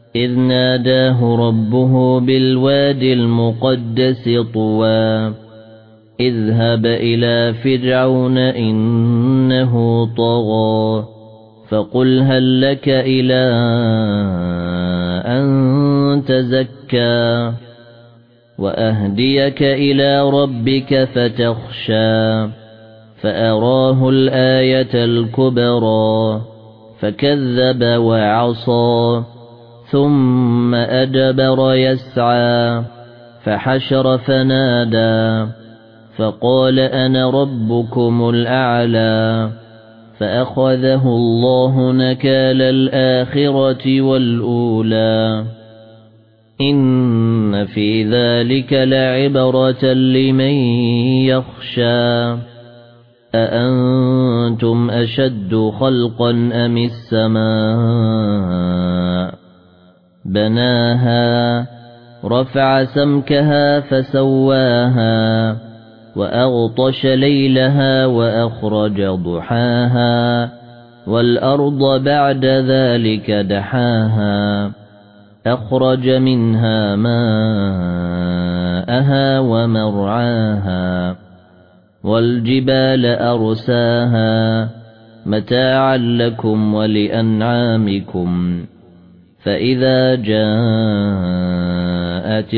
إذ ناداه ربه بالواد المقدس طوى اذهب إلى فرعون إنه طغى فقل هل لك إلى أن تزكى وأهديك إلى ربك فتخشى فأراه الآية الكبرى فكذب وعصى ثم أدبر يسعى فحشر فنادى فقال أنا ربكم الأعلى فأخذه الله نكال الآخرة والأولى إن في ذلك لعبرة لمن يخشى أأنتم أشد خلقا أم السماء بناها رفع سمكها فسواها وأغطش ليلها وأخرج ضحاها والأرض بعد ذلك دحاها أخرج منها ماءها ومرعاها والجبال أرساها متاعا لكم ولأنعامكم فإذا جاءت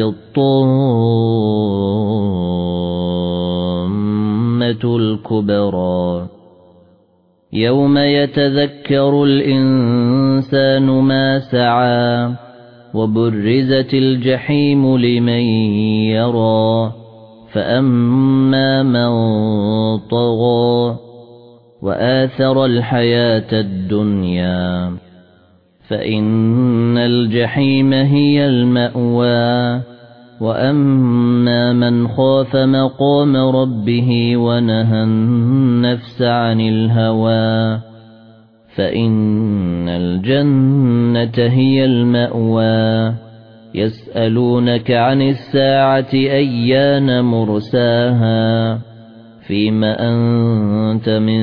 الطامة الكبرى يوم يتذكر الإنسان ما سعى وبرزت الجحيم لمن يرى فأما من طغى وآثر الحياة الدنيا فإن الجحيم هي المأوى وأما من خاف مقام ربه ونهى النفس عن الهوى فإن الجنة هي المأوى يسألونك عن الساعة أيان مرساها فيما أنت من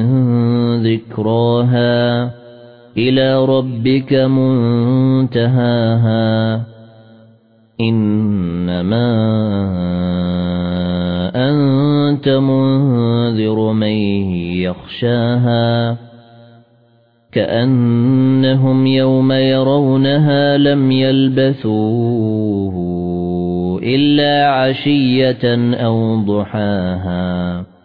ذكراها إلى ربك منتهاها إنما أنت منذر من يخشاها كأنهم يوم يرونها لم يلبثوا إلا عشية أو ضحاها